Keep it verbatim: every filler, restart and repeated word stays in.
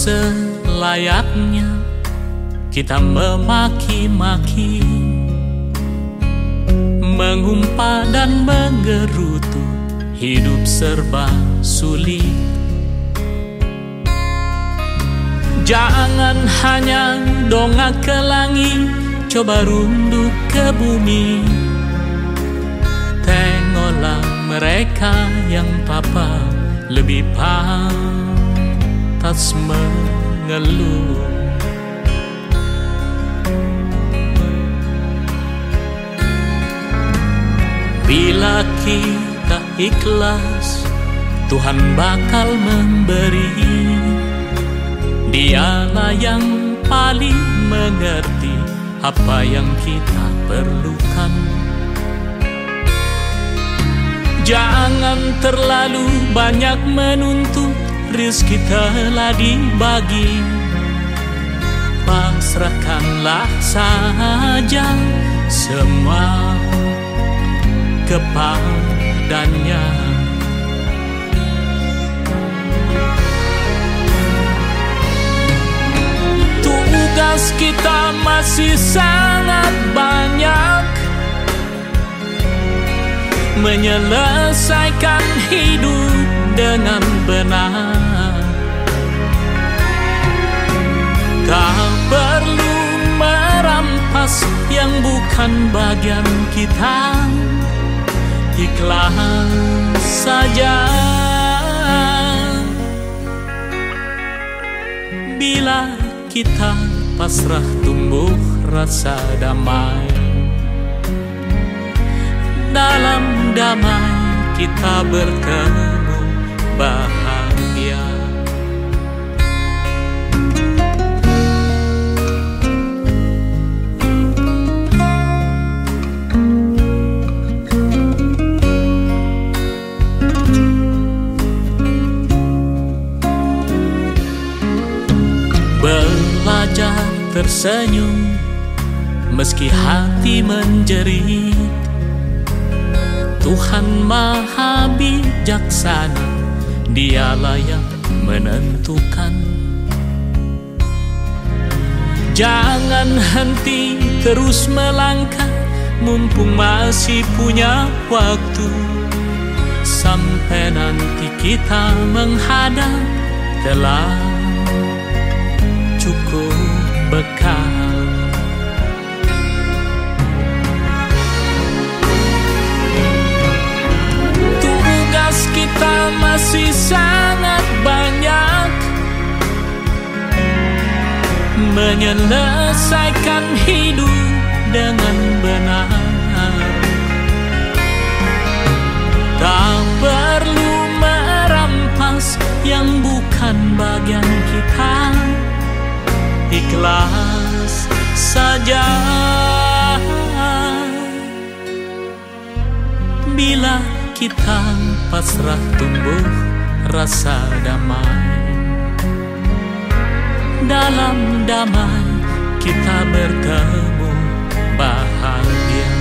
selayaknya kita memaki-maki, mengumpat dan menggerutu, hidup serba sulit. Jangan hanya dongak ke langit, coba runduk ke bumi. Tengoklah mereka yang papa lebih pantas mengeluh. Bila kita ikhlas, Tuhan bakal memberi. Dialah yang paling mengerti apa yang kita perlukan. Jangan terlalu banyak menuntut, rezeki telah dibagi. Pasrahkanlah saja semua kepadanya. Tugas kita masih sangat banyak, menyelesaikan hidup dengan benar. Tak perlu merampas yang bukan bagian kita, ikhlas saja. Bila kita pasrah, tumbuh rasa damai. Dalam damai kita bertemu bahagia. Belajar tersenyum meski hati menjerit. Tuhan Maha Bijaksana, Dialah yang menentukan. Jangan henti terus melangkah, mumpung masih punya waktu. Sampai nanti kita menghadap, telah cukup bekal. Tugas kita masih sangat banyak, menyelesaikan hidup dengan benar. Tak perlu merampas yang bukan bagian kita, ikhlas saja. Bila kita pasrah, tumbuh rasa damai. Dalam damai kita bertemu bahagia.